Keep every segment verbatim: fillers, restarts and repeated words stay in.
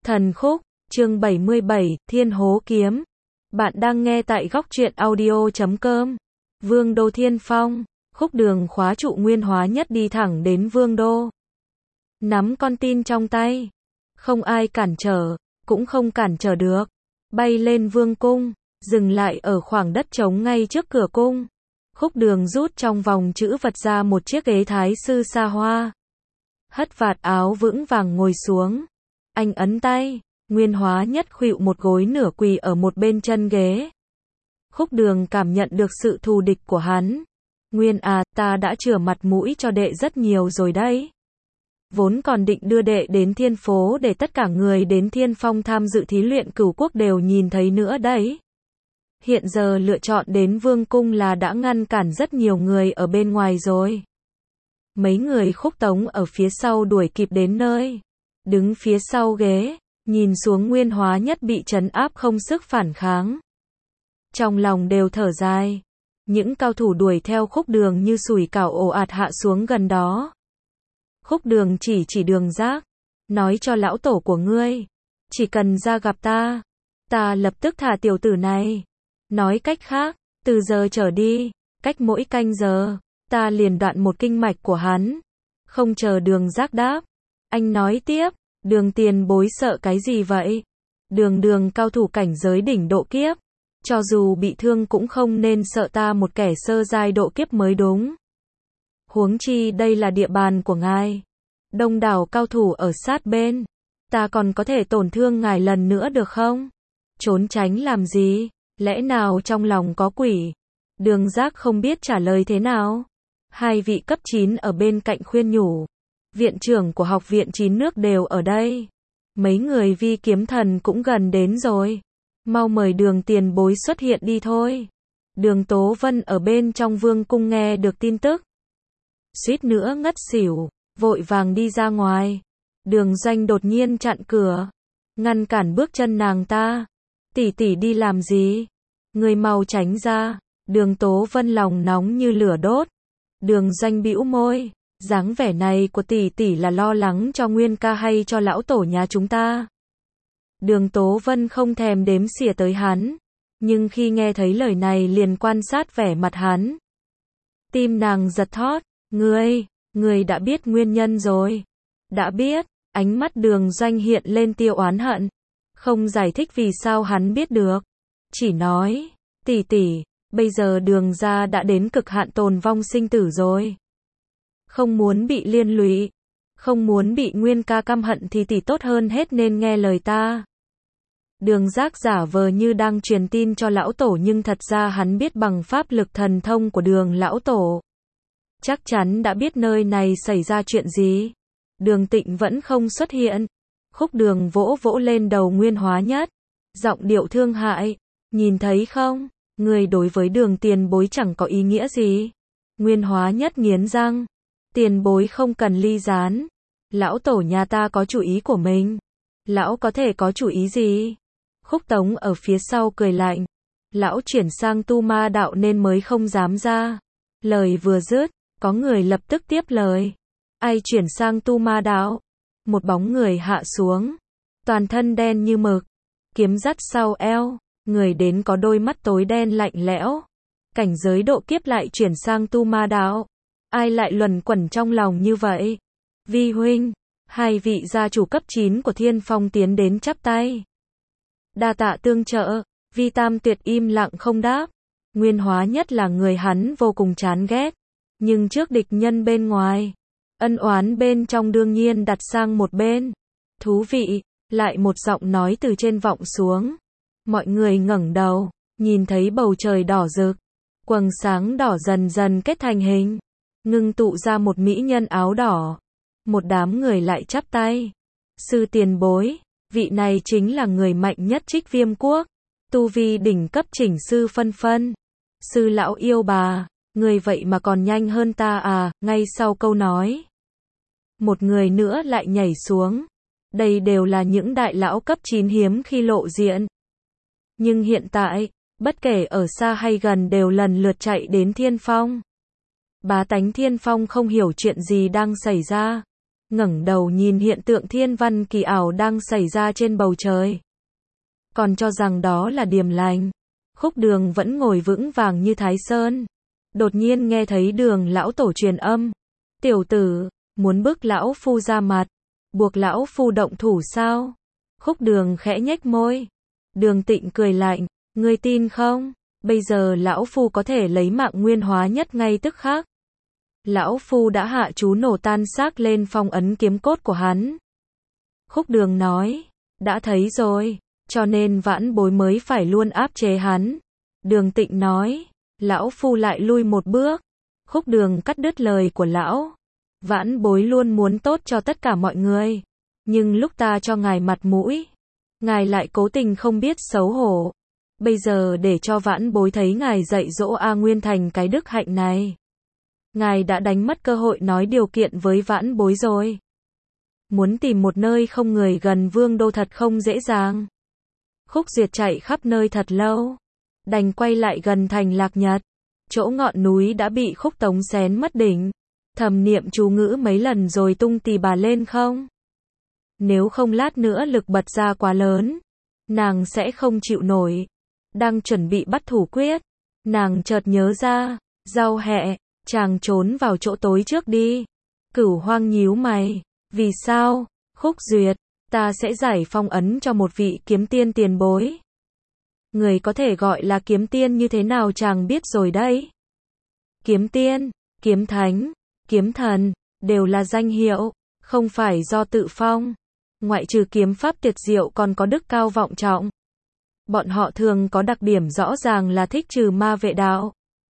Thần khúc, chương bảy mươi bảy, Thiên Hố Kiếm. Bạn đang nghe tại góc truyện audio chấm com. Vương đô Thiên Phong, khúc đường khóa trụ Nguyên Hóa Nhất đi thẳng đến Vương đô. Nắm con tin trong tay, không ai cản trở, cũng không cản trở được. Bay lên Vương cung, dừng lại ở khoảng đất trống ngay trước cửa cung. Khúc đường rút trong vòng chữ vật ra một chiếc ghế thái sư xa hoa. Hất vạt áo vững vàng ngồi xuống. Anh ấn tay, Nguyên Hóa Nhất khuỵu một gối nửa quỳ ở một bên chân ghế. Khúc đường cảm nhận được sự thù địch của hắn. Nguyên à, ta đã chừa mặt mũi cho đệ rất nhiều rồi đấy. Vốn còn định đưa đệ đến Thiên Phố để tất cả người đến Thiên Phong tham dự thí luyện cửu quốc đều nhìn thấy nữa đấy. Hiện giờ lựa chọn đến Vương cung là đã ngăn cản rất nhiều người ở bên ngoài rồi. Mấy người Khúc Tống ở phía sau đuổi kịp đến nơi. Đứng phía sau ghế, nhìn xuống Nguyên Hóa Nhất bị trấn áp không sức phản kháng. Trong lòng đều thở dài. Những cao thủ đuổi theo Khúc đường như sủi cảo ồ ạt hạ xuống gần đó. Khúc đường chỉ chỉ Đường Giác, nói cho lão tổ của ngươi, chỉ cần ra gặp ta, ta lập tức thả tiểu tử này. Nói cách khác, từ giờ trở đi, cách mỗi canh giờ, ta liền đoạn một kinh mạch của hắn. Không chờ Đường Giác đáp, anh nói tiếp, Đường tiền bối sợ cái gì vậy? Đường đường cao thủ cảnh giới đỉnh độ kiếp, cho dù bị thương cũng không nên sợ ta một kẻ sơ giai độ kiếp mới đúng. Huống chi đây là địa bàn của ngài. Đông đảo cao thủ ở sát bên, ta còn có thể tổn thương ngài lần nữa được không? Trốn tránh làm gì? Lẽ nào trong lòng có quỷ? Đường Giác không biết trả lời thế nào. Hai vị cấp chín ở bên cạnh khuyên nhủ. Viện trưởng của học viện chín nước đều ở đây. Mấy người Vi kiếm thần cũng gần đến rồi. Mau mời Đường tiền bối xuất hiện đi thôi. Đường Tố Vân ở bên trong Vương cung nghe được tin tức. Suýt nữa ngất xỉu, vội vàng đi ra ngoài. Đường Doanh đột nhiên chặn cửa, ngăn cản bước chân nàng ta. Tỷ tỷ đi làm gì? Người mau tránh ra. Đường Tố Vân lòng nóng như lửa đốt. Đường Doanh bĩu môi. Dáng vẻ này của tỷ tỷ là lo lắng cho Nguyên ca hay cho lão tổ nhà chúng ta? Đường Tố Vân không thèm đếm xỉa tới hắn, nhưng khi nghe thấy lời này liền quan sát vẻ mặt hắn. Tim nàng giật thót. Ngươi, ngươi đã biết nguyên nhân rồi. Đã biết, ánh mắt Đường Doanh hiện lên tia oán hận. Không giải thích vì sao hắn biết được. Chỉ nói, tỷ tỷ, bây giờ Đường gia đã đến cực hạn tồn vong sinh tử rồi. Không muốn bị liên lụy, không muốn bị Nguyên ca căm hận thì tỷ tốt hơn hết nên nghe lời ta. Đường Giác giả vờ như đang truyền tin cho lão tổ nhưng thật ra hắn biết bằng pháp lực thần thông của Đường lão tổ. Chắc chắn đã biết nơi này xảy ra chuyện gì. Đường Tịnh vẫn không xuất hiện. Khúc đường vỗ vỗ lên đầu Nguyên Hóa Nhất, giọng điệu thương hại. Nhìn thấy không, người đối với Đường tiền bối chẳng có ý nghĩa gì. Nguyên Hóa Nhất nghiến răng. Tiền bối không cần ly gián. Lão tổ nhà ta có chủ ý của mình. Lão có thể có chủ ý gì? Khúc Tống ở phía sau cười lạnh. Lão chuyển sang tu ma đạo nên mới không dám ra. Lời vừa dứt, có người lập tức tiếp lời. Ai chuyển sang tu ma đạo? Một bóng người hạ xuống. Toàn thân đen như mực. Kiếm dắt sau eo. Người đến có đôi mắt tối đen lạnh lẽo. Cảnh giới độ kiếp lại chuyển sang tu ma đạo. Ai lại luẩn quẩn trong lòng như vậy? Vi huynh, hai vị gia chủ cấp chín của Thiên Phong tiến đến chắp tay. Đa tạ tương trợ. Vi Tam Tuyệt im lặng không đáp. Nguyên Hóa Nhất là người hắn vô cùng chán ghét. Nhưng trước địch nhân bên ngoài, ân oán bên trong đương nhiên đặt sang một bên. Thú vị, lại một giọng nói từ trên vọng xuống. Mọi người ngẩng đầu, nhìn thấy bầu trời đỏ rực. Quầng sáng đỏ dần dần kết thành hình. Ngưng tụ ra một mỹ nhân áo đỏ. Một đám người lại chắp tay. Sư tiền bối, vị này chính là người mạnh nhất Trích Viêm quốc. Tu vi đỉnh cấp chỉnh sư phân phân. Sư lão yêu bà, người vậy mà còn nhanh hơn ta à? Ngay sau câu nói, một người nữa lại nhảy xuống. Đây đều là những đại lão cấp chín hiếm khi lộ diện. Nhưng hiện tại, bất kể ở xa hay gần đều lần lượt chạy đến Thiên Phong. Bá tánh Thiên Phong không hiểu chuyện gì đang xảy ra. ngẩng đầu nhìn hiện tượng thiên văn kỳ ảo đang xảy ra trên bầu trời. Còn cho rằng đó là điềm lành. Khúc Đường vẫn ngồi vững vàng như Thái Sơn. Đột nhiên nghe thấy Đường lão tổ truyền âm. Tiểu tử, muốn bức lão phu ra mặt, buộc lão phu động thủ sao? Khúc Đường khẽ nhếch môi. Đường Tịnh cười lạnh, ngươi tin không? Bây giờ lão phu có thể lấy mạng Nguyên Hóa Nhất ngay tức khắc. Lão phu đã hạ chú nổ tan xác lên phong ấn kiếm cốt của hắn. Khúc Đường nói, đã thấy rồi, cho nên vãn bối mới phải luôn áp chế hắn. Đường Tịnh nói, lão phu lại lui một bước. Khúc Đường cắt đứt lời của lão. Vãn bối luôn muốn tốt cho tất cả mọi người. Nhưng lúc ta cho ngài mặt mũi, ngài lại cố tình không biết xấu hổ. Bây giờ để cho vãn bối thấy ngài dạy dỗ A Nguyên Thành cái đức hạnh này. Ngài đã đánh mất cơ hội nói điều kiện với vãn bối rồi. Muốn tìm một nơi không người gần Vương Đô thật không dễ dàng. Khúc Duyệt chạy khắp nơi thật lâu, đành quay lại gần thành Lạc Nhật. Chỗ ngọn núi đã bị Khúc Tống xén mất đỉnh. Thầm niệm chú ngữ mấy lần rồi tung tì bà lên không. Nếu không lát nữa lực bật ra quá lớn, nàng sẽ không chịu nổi. Đang chuẩn bị bắt thủ quyết, nàng chợt nhớ ra, Giao Hẹ, chàng trốn vào chỗ tối trước đi. Cửu Hoang nhíu mày, vì sao? Khúc Duyệt, ta sẽ giải phong ấn cho một vị kiếm tiên tiền bối. Người có thể gọi là kiếm tiên như thế nào chàng biết rồi đấy. Kiếm tiên, kiếm thánh, kiếm thần, đều là danh hiệu, không phải do tự phong. Ngoại trừ kiếm pháp tuyệt diệu còn có đức cao vọng trọng. Bọn họ thường có đặc điểm rõ ràng là thích trừ ma vệ đạo.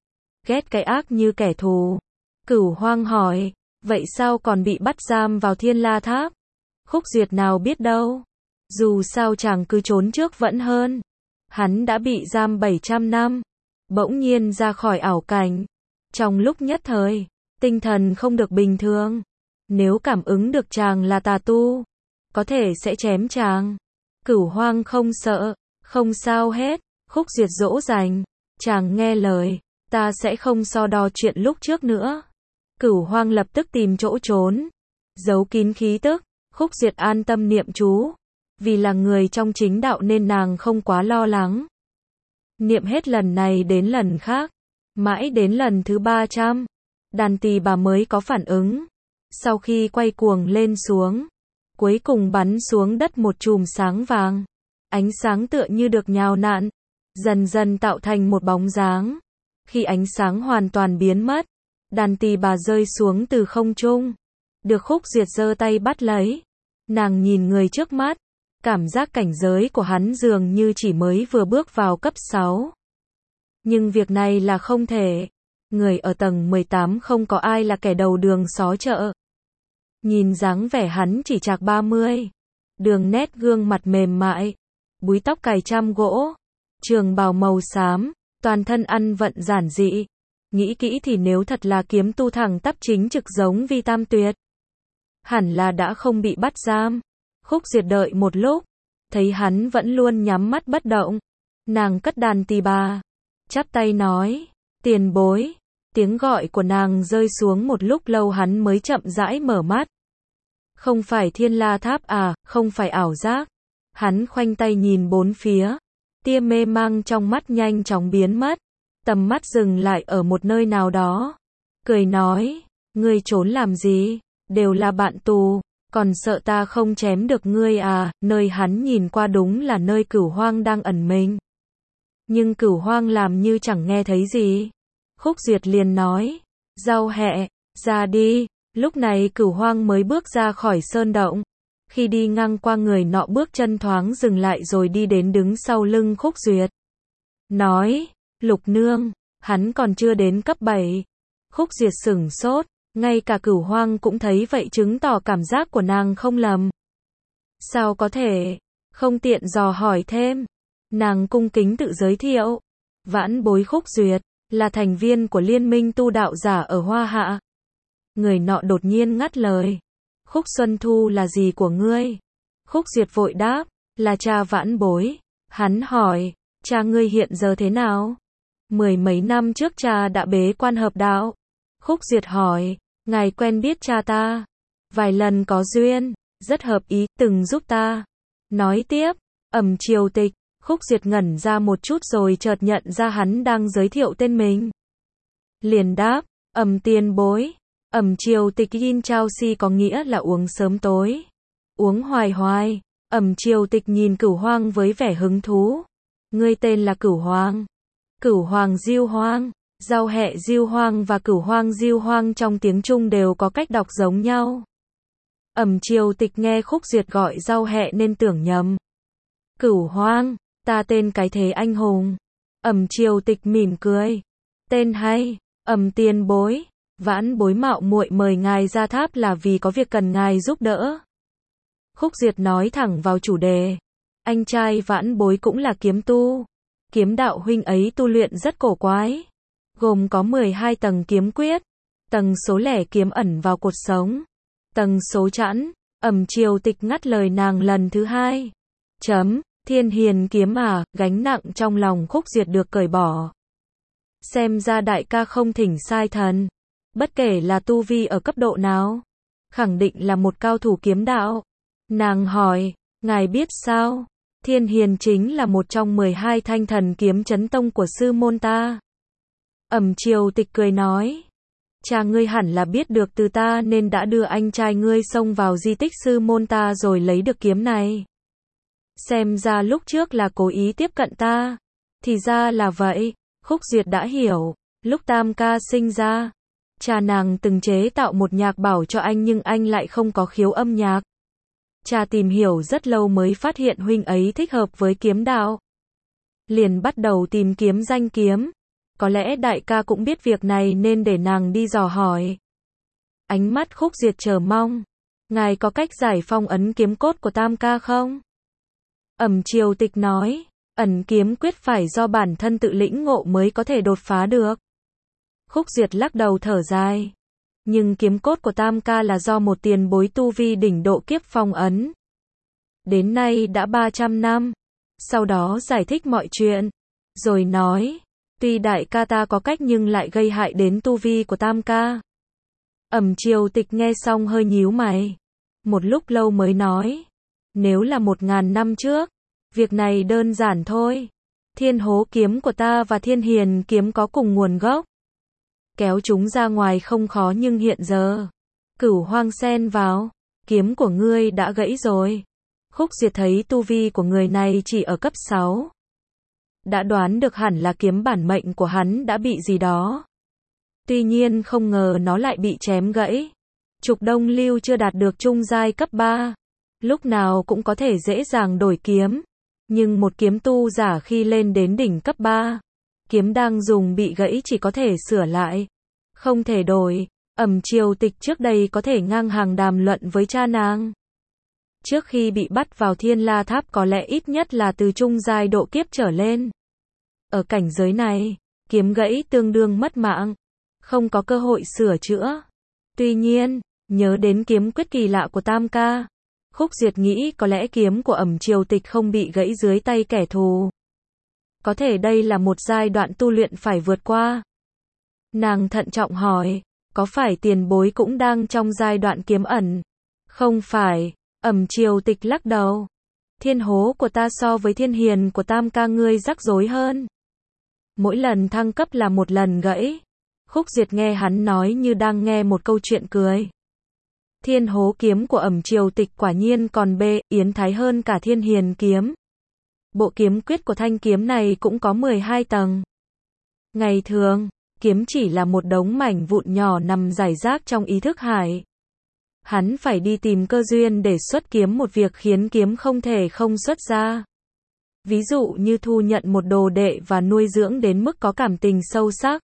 Ghét cái ác như kẻ thù. Cửu Hoang hỏi, vậy sao còn bị bắt giam vào Thiên La Tháp? Khúc Duyệt nào biết đâu. Dù sao chàng cứ trốn trước vẫn hơn. Hắn đã bị giam bảy trăm năm. Bỗng nhiên ra khỏi ảo cảnh. Trong lúc nhất thời, tinh thần không được bình thường. Nếu cảm ứng được chàng là tà tu, có thể sẽ chém chàng. Cửu Hoang không sợ, không sao hết. Khúc Duyệt dỗ dành, chàng nghe lời, ta sẽ không so đo chuyện lúc trước nữa. Cửu Hoang lập tức tìm chỗ trốn, giấu kín khí tức. Khúc Duyệt an tâm niệm chú, vì là người trong chính đạo nên nàng không quá lo lắng. Niệm hết lần này đến lần khác, mãi đến lần thứ ba trăm, đàn tỳ bà mới có phản ứng. Sau khi quay cuồng lên xuống, cuối cùng bắn xuống đất một chùm sáng vàng. Ánh sáng tựa như được nhào nặn, dần dần tạo thành một bóng dáng. Khi ánh sáng hoàn toàn biến mất, đàn tỳ bà rơi xuống từ không trung, được Khúc Duyệt giơ tay bắt lấy. Nàng nhìn người trước mắt, cảm giác cảnh giới của hắn dường như chỉ mới vừa bước vào cấp sáu. Nhưng việc này là không thể. Người ở tầng mười tám không có ai là kẻ đầu đường xó chợ. Nhìn dáng vẻ hắn chỉ chạc ba mươi. Đường nét gương mặt mềm mại, búi tóc cài trăm gỗ, trường bào màu xám, toàn thân ăn vận giản dị. Nghĩ kỹ thì nếu thật là kiếm tu thẳng tắp chính trực giống Vi Tam Tuyệt, hẳn là đã không bị bắt giam. Khúc Duyệt đợi một lúc, thấy hắn vẫn luôn nhắm mắt bất động. Nàng cất đàn tỳ bà, chắp tay nói, tiền bối. Tiếng gọi của nàng rơi xuống một lúc lâu hắn mới chậm rãi mở mắt. Không phải Thiên La Tháp à, không phải ảo giác. Hắn khoanh tay nhìn bốn phía, tia mê mang trong mắt nhanh chóng biến mất. Tầm mắt dừng lại ở một nơi nào đó. Cười nói, ngươi trốn làm gì? Đều là bạn tù, còn sợ ta không chém được ngươi à? Nơi hắn nhìn qua đúng là nơi Cửu Hoang đang ẩn mình. Nhưng Cửu Hoang làm như chẳng nghe thấy gì. Khúc Duyệt liền nói, Giao Hẹ, ra đi. Lúc này Cửu Hoang mới bước ra khỏi sơn động. Khi đi ngang qua người nọ bước chân thoáng dừng lại rồi đi đến đứng sau lưng Khúc Duyệt. Nói, Lục nương, hắn còn chưa đến cấp bảy. Khúc Duyệt sửng sốt, ngay cả Cửu Hoang cũng thấy vậy chứng tỏ cảm giác của nàng không lầm. Sao có thể, không tiện dò hỏi thêm. Nàng cung kính tự giới thiệu, vãn bối Khúc Duyệt, là thành viên của Liên minh tu đạo giả ở Hoa Hạ. Người nọ đột nhiên ngắt lời, Khúc Xuân Thu là gì của ngươi? Khúc Duyệt vội đáp, là cha vãn bối. Hắn hỏi, cha ngươi hiện giờ thế nào? Mười mấy năm trước cha đã bế quan hợp đạo. Khúc Duyệt hỏi, ngài quen biết cha ta? Vài lần có duyên, rất hợp ý, từng giúp ta. Nói tiếp, Ẩm Triều Tịch, Khúc Duyệt ngẩn ra một chút rồi chợt nhận ra hắn đang giới thiệu tên mình. Liền đáp, Ẩm tiền bối. Ẩm Triều Tịch in chao si có nghĩa là uống sớm tối. Uống hoài hoài. Ẩm Triều Tịch nhìn Cửu Hoang với vẻ hứng thú. Ngươi tên là Cửu Hoang. Cửu Hoàng Diêu Hoang. Giao Hẹ Diêu Hoang và Cửu Hoang Diêu Hoang trong tiếng Trung đều có cách đọc giống nhau. Ẩm Triều Tịch nghe Khúc Duyệt gọi Giao Hẹ nên tưởng nhầm. Cửu Hoang, ta tên cái thế anh hùng. Ẩm Triều Tịch mỉm cười. Tên hay. Ẩm tiền bối. Vãn bối mạo muội mời ngài ra tháp là vì có việc cần ngài giúp đỡ. Khúc Duyệt nói thẳng vào chủ đề. Anh trai vãn bối cũng là kiếm tu. Kiếm đạo huynh ấy tu luyện rất cổ quái. Gồm có mười hai tầng kiếm quyết. Tầng số lẻ kiếm ẩn vào cột sống. Tầng số chẵn. Ẩm Triều Tịch ngắt lời nàng lần thứ hai. Chấm, Thiên Hiền kiếm à, gánh nặng trong lòng Khúc Duyệt được cởi bỏ. Xem ra đại ca không thỉnh sai thần. Bất kể là tu vi ở cấp độ nào, khẳng định là một cao thủ kiếm đạo. Nàng hỏi, ngài biết sao? Thiên Hiền chính là một trong mười hai thanh thần kiếm chấn tông của sư môn ta. Ẩm Triều Tịch cười nói, cha ngươi hẳn là biết được từ ta nên đã đưa anh trai ngươi xông vào di tích sư môn ta rồi lấy được kiếm này. Xem ra lúc trước là cố ý tiếp cận ta. Thì ra là vậy. Khúc Duyệt đã hiểu. Lúc Tam ca sinh ra, cha nàng từng chế tạo một nhạc bảo cho anh nhưng anh lại không có khiếu âm nhạc. Cha tìm hiểu rất lâu mới phát hiện huynh ấy thích hợp với kiếm đạo. Liền bắt đầu tìm kiếm danh kiếm. Có lẽ đại ca cũng biết việc này nên để nàng đi dò hỏi. Ánh mắt Khúc Duyệt chờ mong. Ngài có cách giải phong ấn kiếm cốt của Tam ca không? Ẩm Triều Tịch nói, ẩn kiếm quyết phải do bản thân tự lĩnh ngộ mới có thể đột phá được. Khúc Duyệt lắc đầu thở dài. Nhưng kiếm cốt của Tam ca là do một tiền bối tu vi đỉnh độ kiếp phong ấn. Đến nay đã ba trăm năm. Sau đó giải thích mọi chuyện. Rồi nói, tuy đại ca ta có cách nhưng lại gây hại đến tu vi của Tam ca. Ẩm Triều Tịch nghe xong hơi nhíu mày. Một lúc lâu mới nói, nếu là một ngàn năm trước, việc này đơn giản thôi. Thiên hố kiếm của ta và Thiên Hiền kiếm có cùng nguồn gốc. Kéo chúng ra ngoài không khó nhưng hiện giờ, Cửu Hoang xen vào, kiếm của ngươi đã gãy rồi. Khúc Duyệt thấy tu vi của người này chỉ ở cấp sáu. Đã đoán được hẳn là kiếm bản mệnh của hắn đã bị gì đó. Tuy nhiên không ngờ nó lại bị chém gãy. Trục Đông Lưu chưa đạt được trung giai cấp ba. Lúc nào cũng có thể dễ dàng đổi kiếm. Nhưng một kiếm tu giả khi lên đến đỉnh cấp ba, kiếm đang dùng bị gãy chỉ có thể sửa lại, không thể đổi. Ẩm Triều Tịch trước đây có thể ngang hàng đàm luận với cha nàng. Trước khi bị bắt vào Thiên La Tháp có lẽ ít nhất là từ trung giai độ kiếp trở lên. Ở cảnh giới này, kiếm gãy tương đương mất mạng, không có cơ hội sửa chữa. Tuy nhiên, nhớ đến kiếm quyết kỳ lạ của Tam ca, Khúc Duyệt nghĩ có lẽ kiếm của Ẩm Triều Tịch không bị gãy dưới tay kẻ thù. Có thể đây là một giai đoạn tu luyện phải vượt qua. Nàng thận trọng hỏi, có phải tiền bối cũng đang trong giai đoạn kiếm ẩn? Không phải. Ẩm Triều Tịch lắc đầu. Thiên hố của ta so với Thiên Hiền của Tam ca ngươi rắc rối hơn. Mỗi lần thăng cấp là một lần gãy. Khúc Duyệt nghe hắn nói như đang nghe một câu chuyện cười. Thiên hố kiếm của Ẩm Triều Tịch quả nhiên còn bê, yến thái hơn cả Thiên Hiền kiếm. Bộ kiếm quyết của thanh kiếm này cũng có mười hai tầng. Ngày thường, kiếm chỉ là một đống mảnh vụn nhỏ nằm rải rác trong ý thức hải. Hắn phải đi tìm cơ duyên để xuất kiếm, một việc khiến kiếm không thể không xuất ra. Ví dụ như thu nhận một đồ đệ và nuôi dưỡng đến mức có cảm tình sâu sắc.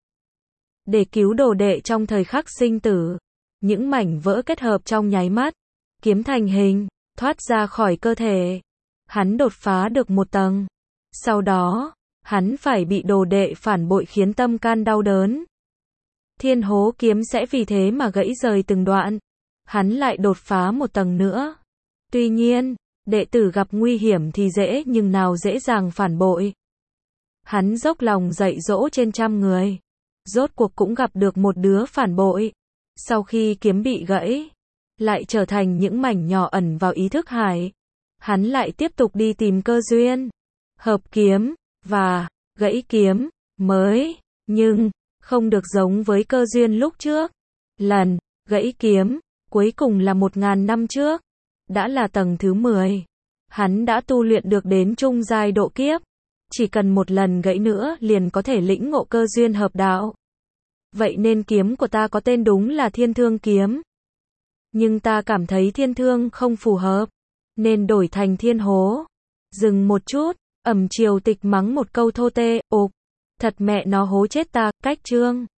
Để cứu đồ đệ trong thời khắc sinh tử, những mảnh vỡ kết hợp trong nháy mắt, kiếm thành hình, thoát ra khỏi cơ thể. Hắn đột phá được một tầng. Sau đó, hắn phải bị đồ đệ phản bội khiến tâm can đau đớn. Thiên hố kiếm sẽ vì thế mà gãy rời từng đoạn. Hắn lại đột phá một tầng nữa. Tuy nhiên, đệ tử gặp nguy hiểm thì dễ nhưng nào dễ dàng phản bội. Hắn dốc lòng dạy dỗ trên trăm người. Rốt cuộc cũng gặp được một đứa phản bội. Sau khi kiếm bị gãy, lại trở thành những mảnh nhỏ ẩn vào ý thức Hải. Hắn lại tiếp tục đi tìm cơ duyên, hợp kiếm, và gãy kiếm, mới, nhưng, không được giống với cơ duyên lúc trước. Lần, gãy kiếm, cuối cùng là một ngàn năm trước, đã là tầng thứ mười. Hắn đã tu luyện được đến trung giai độ kiếp. Chỉ cần một lần gãy nữa liền có thể lĩnh ngộ cơ duyên hợp đạo. Vậy nên kiếm của ta có tên đúng là Thiên Thương Kiếm. Nhưng ta cảm thấy thiên thương không phù hợp, nên đổi thành thiên hố. Dừng một chút, Ẩm Triều Tịch mắng một câu thô tê, ộp, thật mẹ nó hố chết ta, cách chương.